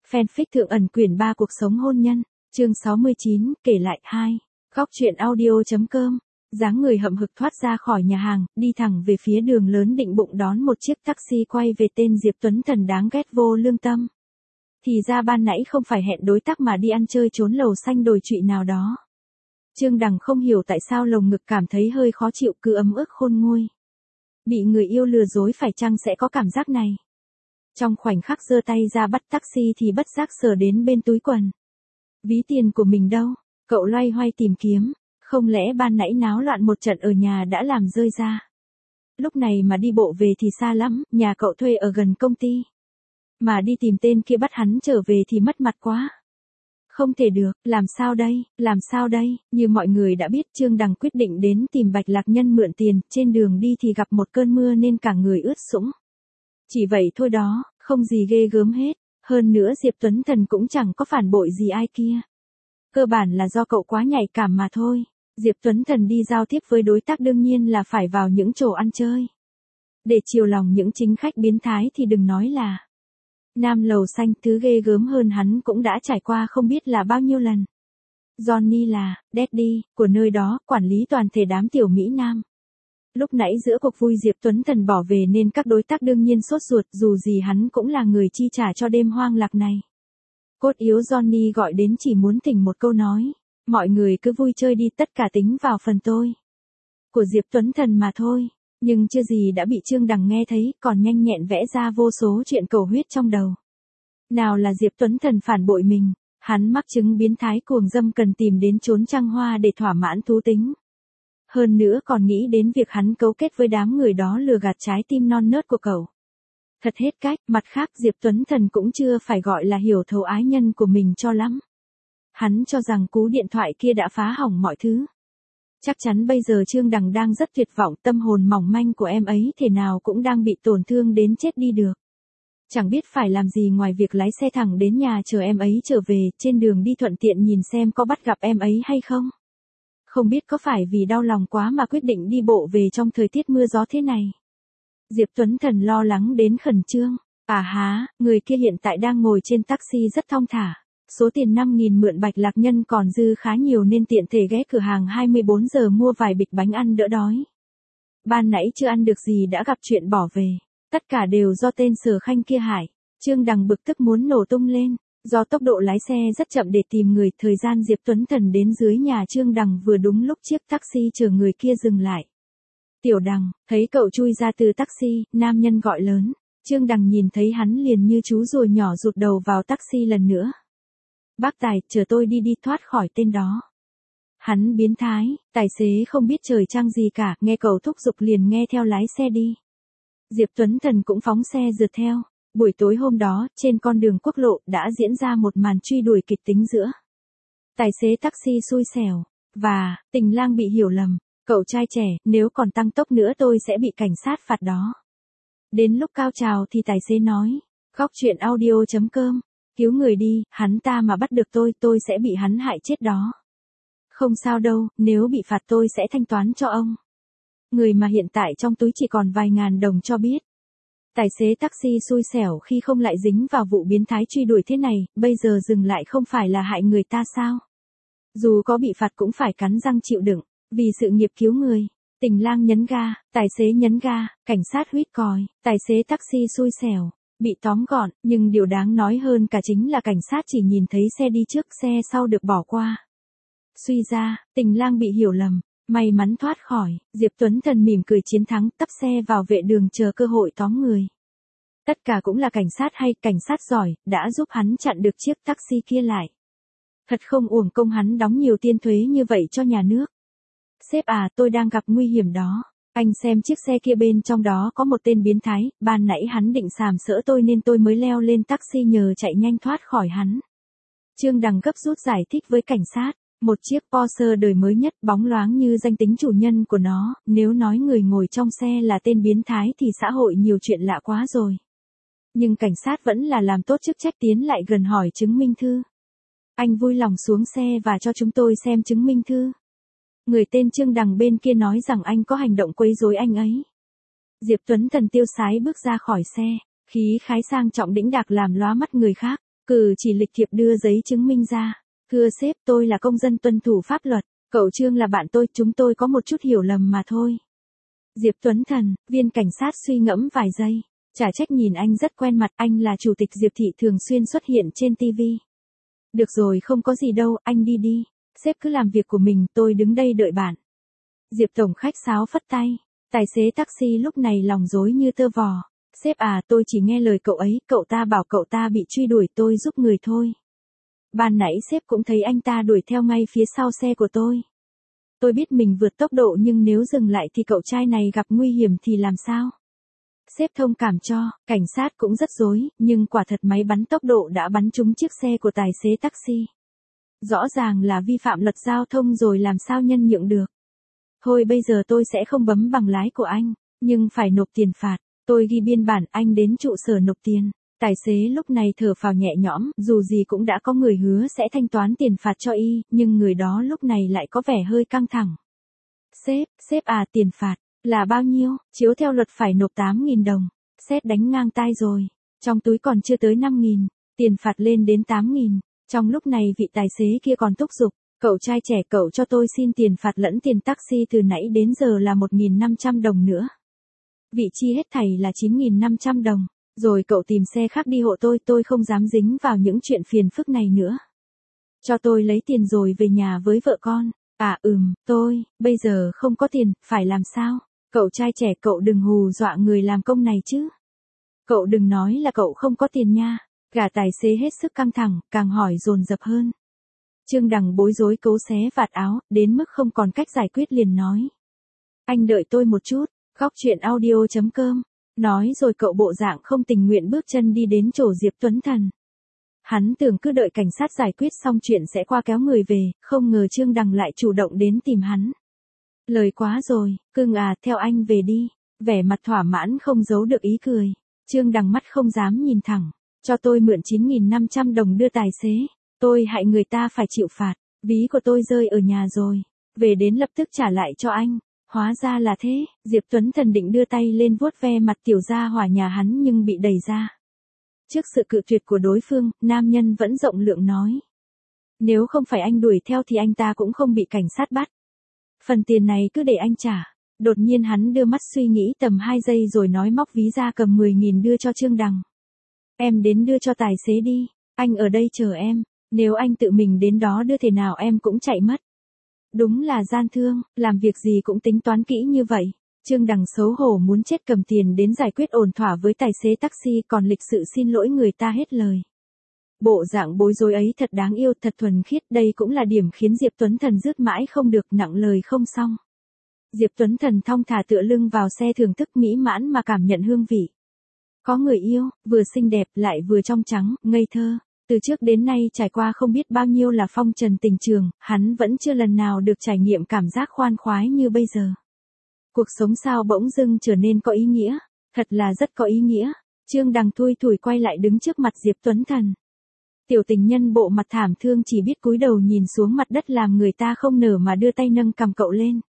Fanfic Thượng ẩn quyển 3 cuộc sống hôn nhân, chương 69, kể lại 2. Góc truyện audio.com. Dáng người hậm hực thoát ra khỏi nhà hàng, đi thẳng về phía đường lớn định bụng đón một chiếc taxi quay về tên Diệp Tuấn Thần đáng ghét vô lương tâm. Thì ra ban nãy không phải hẹn đối tác mà đi ăn chơi trốn lầu xanh đồi trụy nào đó. Trương Đằng không hiểu tại sao lồng ngực cảm thấy hơi khó chịu, cứ ấm ức khôn nguôi. Bị người yêu lừa dối phải chăng sẽ có cảm giác này? Trong khoảnh khắc giơ tay ra bắt taxi thì bất giác sờ đến bên túi quần. Ví tiền của mình đâu? Cậu loay hoay tìm kiếm, không lẽ ban nãy náo loạn một trận ở nhà đã làm rơi ra? Lúc này mà đi bộ về thì xa lắm, nhà cậu thuê ở gần công ty. Mà đi tìm tên kia bắt hắn trở về thì mất mặt quá. Không thể được, làm sao đây, như mọi người đã biết Trương Đằng quyết định đến tìm Bạch Lạc Nhân mượn tiền, trên đường đi thì gặp một cơn mưa nên cả người ướt sũng. Chỉ vậy thôi đó, không gì ghê gớm hết, hơn nữa Diệp Tuấn Thần cũng chẳng có phản bội gì ai kia. Cơ bản là do cậu quá nhạy cảm mà thôi. Diệp Tuấn Thần đi giao tiếp với đối tác đương nhiên là phải vào những chỗ ăn chơi. Để chiều lòng những chính khách biến thái thì đừng nói là Nam lầu xanh, thứ ghê gớm hơn hắn cũng đã trải qua không biết là bao nhiêu lần. Johnny là daddy của nơi đó, quản lý toàn thể đám tiểu Mỹ Nam. Lúc nãy giữa cuộc vui Diệp Tuấn Thần bỏ về nên các đối tác đương nhiên sốt ruột, dù gì hắn cũng là người chi trả cho đêm hoang lạc này. Cốt yếu Johnny gọi đến chỉ muốn thỉnh một câu nói, mọi người cứ vui chơi đi, tất cả tính vào phần tôi. Của Diệp Tuấn Thần mà thôi, nhưng chưa gì đã bị Trương Đằng nghe thấy, còn nhanh nhẹn vẽ ra vô số chuyện cầu huyết trong đầu. Nào là Diệp Tuấn Thần phản bội mình, hắn mắc chứng biến thái cuồng dâm cần tìm đến chốn trăng hoa để thỏa mãn thú tính. Hơn nữa còn nghĩ đến việc hắn cấu kết với đám người đó lừa gạt trái tim non nớt của cậu. Thật hết cách, mặt khác Diệp Tuấn Thần cũng chưa phải gọi là hiểu thấu ái nhân của mình cho lắm. Hắn cho rằng cú điện thoại kia đã phá hỏng mọi thứ. Chắc chắn bây giờ Trương Đằng đang rất tuyệt vọng, tâm hồn mỏng manh của em ấy thể nào cũng đang bị tổn thương đến chết đi được. Chẳng biết phải làm gì ngoài việc lái xe thẳng đến nhà chờ em ấy trở về, trên đường đi thuận tiện nhìn xem có bắt gặp em ấy hay không. Không biết có phải vì đau lòng quá mà quyết định đi bộ về trong thời tiết mưa gió thế này. Diệp Tuấn Thần lo lắng đến khẩn trương. Người kia hiện tại đang ngồi trên taxi rất thong thả. Số tiền 5.000 mượn Bạch Lạc Nhân còn dư khá nhiều nên tiện thể ghé cửa hàng 24 giờ mua vài bịch bánh ăn đỡ đói. Ban nãy chưa ăn được gì đã gặp chuyện bỏ về. Tất cả đều do tên Sở Khanh kia hại. Trương Đằng bực tức muốn nổ tung lên. Do tốc độ lái xe rất chậm để tìm người, thời gian Diệp Tuấn Thần đến dưới nhà Trương Đằng vừa đúng lúc chiếc taxi chờ người kia dừng lại. Tiểu Đằng, thấy cậu chui ra từ taxi, nam nhân gọi lớn. Trương Đằng nhìn thấy hắn liền như chú ruồi nhỏ rụt đầu vào taxi lần nữa. Bác tài, chờ tôi đi thoát khỏi tên đó. Hắn biến thái, tài xế không biết trời trăng gì cả, nghe cậu thúc giục liền nghe theo lái xe đi. Diệp Tuấn Thần cũng phóng xe rượt theo. Buổi tối hôm đó, trên con đường quốc lộ đã diễn ra một màn truy đuổi kịch tính giữa tài xế taxi xui xẻo và tình lang bị hiểu lầm. Cậu trai trẻ, nếu còn tăng tốc nữa tôi sẽ bị cảnh sát phạt đó. Đến lúc cao trào thì tài xế nói, góc truyện audio.com, cứu người đi, hắn ta mà bắt được tôi sẽ bị hắn hại chết đó. Không sao đâu, nếu bị phạt tôi sẽ thanh toán cho ông. Người mà hiện tại trong túi chỉ còn vài ngàn đồng cho biết. Tài xế taxi xui xẻo khi không lại dính vào vụ biến thái truy đuổi thế này, bây giờ dừng lại không phải là hại người ta sao? Dù có bị phạt cũng phải cắn răng chịu đựng, vì sự nghiệp cứu người. Tình lang nhấn ga, tài xế nhấn ga, cảnh sát huýt còi, tài xế taxi xui xẻo, bị tóm gọn, nhưng điều đáng nói hơn cả chính là cảnh sát chỉ nhìn thấy xe đi trước, xe sau được bỏ qua. Suy ra, tình lang bị hiểu lầm. May mắn thoát khỏi, Diệp Tuấn Thần mỉm cười chiến thắng, tấp xe vào vệ đường chờ cơ hội tóm người. Tất cả cũng là cảnh sát hay, cảnh sát giỏi, đã giúp hắn chặn được chiếc taxi kia lại. Thật không uổng công hắn đóng nhiều tiền thuế như vậy cho nhà nước. Sếp à, tôi đang gặp nguy hiểm đó. Anh xem chiếc xe kia bên trong đó có một tên biến thái, ban nãy hắn định sàm sỡ tôi nên tôi mới leo lên taxi nhờ chạy nhanh thoát khỏi hắn. Trương Đằng gấp rút giải thích với cảnh sát. Một chiếc Porsche đời mới nhất, bóng loáng như danh tính chủ nhân của nó, nếu nói người ngồi trong xe là tên biến thái thì xã hội nhiều chuyện lạ quá rồi. Nhưng cảnh sát vẫn là làm tốt chức trách tiến lại gần hỏi chứng minh thư. Anh vui lòng xuống xe và cho chúng tôi xem chứng minh thư. Người tên Trương Đằng bên kia nói rằng anh có hành động quấy rối anh ấy. Diệp Tuấn Thần tiêu sái bước ra khỏi xe, khí khái sang trọng đĩnh đạc làm lóa mắt người khác. Cử chỉ lịch thiệp đưa giấy chứng minh ra. Thưa sếp, tôi là công dân tuân thủ pháp luật. Cậu Trương là bạn tôi, chúng tôi có một chút hiểu lầm mà thôi. Diệp Tuấn Thần, viên cảnh sát suy ngẫm vài giây. Chả trách nhìn anh rất quen mặt, anh là chủ tịch Diệp Thị thường xuyên xuất hiện trên TV. Được rồi, không có gì đâu, anh đi đi. Sếp cứ làm việc của mình, tôi đứng đây đợi bạn. Diệp tổng khách sáo phất tay. Tài xế taxi lúc này lòng rối như tơ vò. Sếp à, tôi chỉ nghe lời cậu ấy, cậu ta bảo cậu ta bị truy đuổi, tôi giúp người thôi. Ban nãy sếp cũng thấy anh ta đuổi theo ngay phía sau xe của tôi. Tôi biết mình vượt tốc độ nhưng nếu dừng lại thì cậu trai này gặp nguy hiểm thì làm sao? Sếp thông cảm cho, cảnh sát cũng rất rối, nhưng quả thật máy bắn tốc độ đã bắn trúng chiếc xe của tài xế taxi. Rõ ràng là vi phạm luật giao thông rồi làm sao nhân nhượng được. Thôi bây giờ tôi sẽ không bấm bằng lái của anh, nhưng phải nộp tiền phạt. Tôi ghi biên bản, anh đến trụ sở nộp tiền. Tài xế lúc này thở phào nhẹ nhõm, dù gì cũng đã có người hứa sẽ thanh toán tiền phạt cho y, nhưng người đó lúc này lại có vẻ hơi căng thẳng. Sếp à, tiền phạt, là bao nhiêu? Chiếu theo luật phải nộp 8.000 đồng. Sếp đánh ngang tai rồi. Trong túi còn chưa tới 5.000, tiền phạt lên đến 8.000. Trong lúc này vị tài xế kia còn thúc giục. Cậu trai trẻ, cậu cho tôi xin tiền phạt lẫn tiền taxi từ nãy đến giờ là 1.500 đồng nữa. Vị chi hết thảy là 9.500 đồng. Rồi cậu tìm xe khác đi hộ tôi không dám dính vào những chuyện phiền phức này nữa. Cho tôi lấy tiền rồi về nhà với vợ con. À tôi, bây giờ không có tiền, phải làm sao? Cậu trai trẻ, cậu đừng hù dọa người làm công này chứ. Cậu đừng nói là cậu không có tiền nha. Gã tài xế hết sức căng thẳng, càng hỏi dồn dập hơn. Trương Đằng bối rối cố xé vạt áo, đến mức không còn cách giải quyết liền nói. Anh đợi tôi một chút, góc chuyện audio.com. Nói rồi cậu bộ dạng không tình nguyện bước chân đi đến chỗ Diệp Tuấn Thần. Hắn tưởng cứ đợi cảnh sát giải quyết xong chuyện sẽ qua kéo người về, không ngờ Trương Đằng lại chủ động đến tìm hắn. Lời quá rồi, cưng à, theo anh về đi. Vẻ mặt thỏa mãn không giấu được ý cười. Trương Đằng mắt không dám nhìn thẳng. Cho tôi mượn 9.500 đồng đưa tài xế. Tôi hại người ta phải chịu phạt. Ví của tôi rơi ở nhà rồi. Về đến lập tức trả lại cho anh. Hóa ra là thế, Diệp Tuấn Thần định đưa tay lên vuốt ve mặt tiểu gia hỏa nhà hắn nhưng bị đẩy ra. Trước sự cự tuyệt của đối phương, nam nhân vẫn rộng lượng nói. Nếu không phải anh đuổi theo thì anh ta cũng không bị cảnh sát bắt. Phần tiền này cứ để anh trả. Đột nhiên hắn đưa mắt suy nghĩ tầm 2 giây rồi nói móc ví ra cầm 10.000 đưa cho Trương Đằng. Em đến đưa cho tài xế đi, anh ở đây chờ em, nếu anh tự mình đến đó đưa thế nào em cũng chạy mất. Đúng là gian thương, làm việc gì cũng tính toán kỹ như vậy. Trương Đằng xấu hổ muốn chết cầm tiền đến giải quyết ổn thỏa với tài xế taxi còn lịch sự xin lỗi người ta hết lời. Bộ dạng bối rối ấy thật đáng yêu, thật thuần khiết, đây cũng là điểm khiến Diệp Tuấn Thần rứt mãi không được, nặng lời không xong. Diệp Tuấn Thần thong thả tựa lưng vào xe thưởng thức mỹ mãn mà cảm nhận hương vị. Có người yêu, vừa xinh đẹp lại vừa trong trắng, ngây thơ. Từ trước đến nay trải qua không biết bao nhiêu là phong trần tình trường, hắn vẫn chưa lần nào được trải nghiệm cảm giác khoan khoái như bây giờ. Cuộc sống sao bỗng dưng trở nên có ý nghĩa, thật là rất có ý nghĩa. Trương Đằng thui thủi quay lại đứng trước mặt Diệp Tuấn Thần. Tiểu tình nhân bộ mặt thảm thương chỉ biết cúi đầu nhìn xuống mặt đất làm người ta không nở mà đưa tay nâng cầm cậu lên.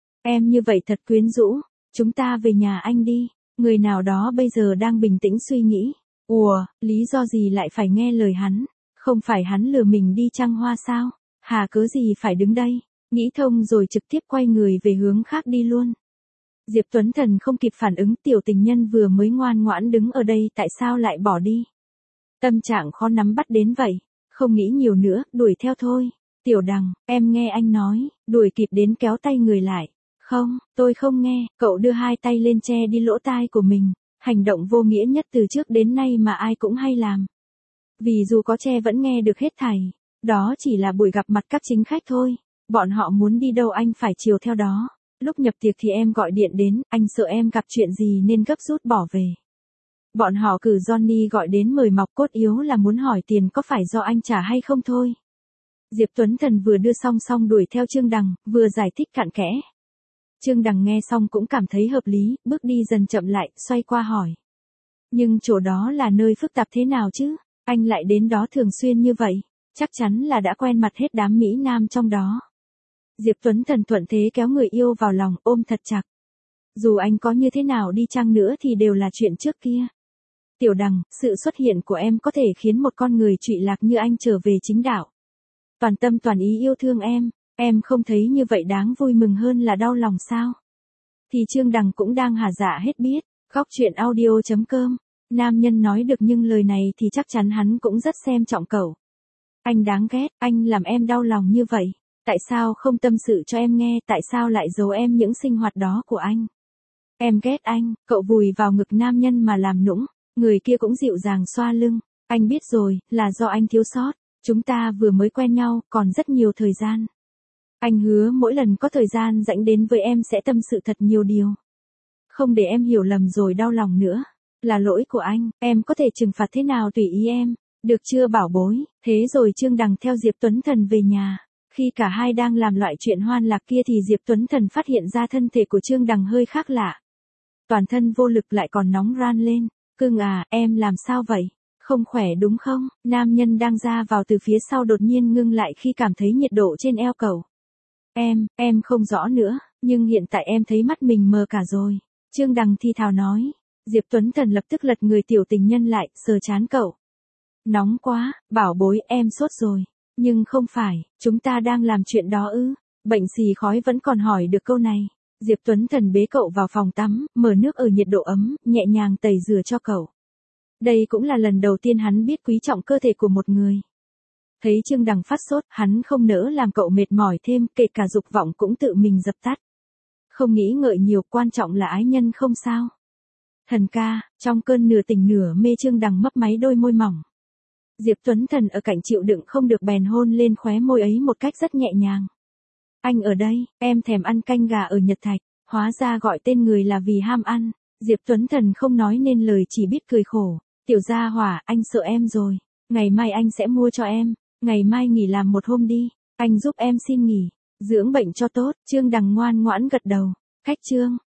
Em như vậy thật quyến rũ, chúng ta về nhà anh đi. Người nào đó bây giờ đang bình tĩnh suy nghĩ. Ủa, lý do gì lại phải nghe lời hắn? Không phải hắn lừa mình đi trăng hoa sao? Hà cớ gì phải đứng đây? Nghĩ thông rồi trực tiếp quay người về hướng khác đi luôn. Diệp Tuấn Thần không kịp phản ứng, tiểu tình nhân vừa mới ngoan ngoãn đứng ở đây tại sao lại bỏ đi? Tâm trạng khó nắm bắt đến vậy. Không nghĩ nhiều nữa, đuổi theo thôi. Tiểu Đằng, em nghe anh nói, đuổi kịp đến kéo tay người lại. Không, tôi không nghe, cậu đưa hai tay lên che đi lỗ tai của mình. Hành động vô nghĩa nhất từ trước đến nay mà ai cũng hay làm. Vì dù có che vẫn nghe được hết thảy. Đó chỉ là buổi gặp mặt các chính khách thôi. Bọn họ muốn đi đâu anh phải chiều theo đó. Lúc nhập tiệc thì em gọi điện đến, anh sợ em gặp chuyện gì nên gấp rút bỏ về. Bọn họ cử Johnny gọi đến mời mọc, cốt yếu là muốn hỏi tiền có phải do anh trả hay không thôi. Diệp Tuấn Thần vừa đưa song đuổi theo Trương Đằng, vừa giải thích cặn kẽ. Trương Đằng nghe xong cũng cảm thấy hợp lý, bước đi dần chậm lại, xoay qua hỏi. Nhưng chỗ đó là nơi phức tạp thế nào chứ? Anh lại đến đó thường xuyên như vậy, chắc chắn là đã quen mặt hết đám Mỹ Nam trong đó. Diệp Tuấn Thần thuận thế kéo người yêu vào lòng, ôm thật chặt. Dù anh có như thế nào đi chăng nữa thì đều là chuyện trước kia. Tiểu Đằng, sự xuất hiện của em có thể khiến một con người trụy lạc như anh trở về chính đạo. Toàn tâm toàn ý yêu thương em không thấy như vậy đáng vui mừng hơn là đau lòng sao? Thì Trương Đằng cũng đang hả dạ hết biết. Góc chuyện audio.com. Nam nhân nói được nhưng lời này thì chắc chắn hắn cũng rất xem trọng cậu. Anh đáng ghét, anh làm em đau lòng như vậy. Tại sao không tâm sự cho em nghe, tại sao lại giấu em những sinh hoạt đó của anh? Em ghét anh, cậu vùi vào ngực nam nhân mà làm nũng, người kia cũng dịu dàng xoa lưng. Anh biết rồi, là do anh thiếu sót. Chúng ta vừa mới quen nhau, còn rất nhiều thời gian. Anh hứa mỗi lần có thời gian rảnh đến với em sẽ tâm sự thật nhiều điều. Không để em hiểu lầm rồi đau lòng nữa. Là lỗi của anh, em có thể trừng phạt thế nào tùy ý em. Được chưa bảo bối? Thế rồi Trương Đằng theo Diệp Tuấn Thần về nhà. Khi cả hai đang làm loại chuyện hoan lạc kia thì Diệp Tuấn Thần phát hiện ra thân thể của Trương Đằng hơi khác lạ. Toàn thân vô lực lại còn nóng ran lên. Cưng à, em làm sao vậy? Không khỏe đúng không? Nam nhân đang ra vào từ phía sau đột nhiên ngưng lại khi cảm thấy nhiệt độ trên eo cậu. Em không rõ nữa, nhưng hiện tại em thấy mắt mình mờ cả rồi. Trương Đằng thi thào nói. Diệp Tuấn Thần lập tức lật người tiểu tình nhân lại, sờ trán cậu. Nóng quá, bảo bối em sốt rồi. Nhưng không phải, chúng ta đang làm chuyện đó ư. Bệnh xì khói vẫn còn hỏi được câu này. Diệp Tuấn Thần bế cậu vào phòng tắm, mở nước ở nhiệt độ ấm, nhẹ nhàng tẩy rửa cho cậu. Đây cũng là lần đầu tiên hắn biết quý trọng cơ thể của một người. Thấy Trương Đằng phát sốt, hắn không nỡ làm cậu mệt mỏi thêm, kể cả dục vọng cũng tự mình dập tắt. Không nghĩ ngợi nhiều, quan trọng là ái nhân không sao. Thần ca, trong cơn nửa tỉnh nửa mê Trương Đằng mấp máy đôi môi mỏng. Diệp Tuấn Thần ở cạnh chịu đựng không được bèn hôn lên khóe môi ấy một cách rất nhẹ nhàng. Anh ở đây, em thèm ăn canh gà ở Nhật Thạch, hóa ra gọi tên người là vì ham ăn. Diệp Tuấn Thần không nói nên lời chỉ biết cười khổ. Tiểu gia hỏa, anh sợ em rồi. Ngày mai anh sẽ mua cho em. Ngày mai nghỉ làm một hôm đi. Anh giúp em xin nghỉ. Dưỡng bệnh cho tốt. Trương Đằng ngoan ngoãn gật đầu. Cách chương.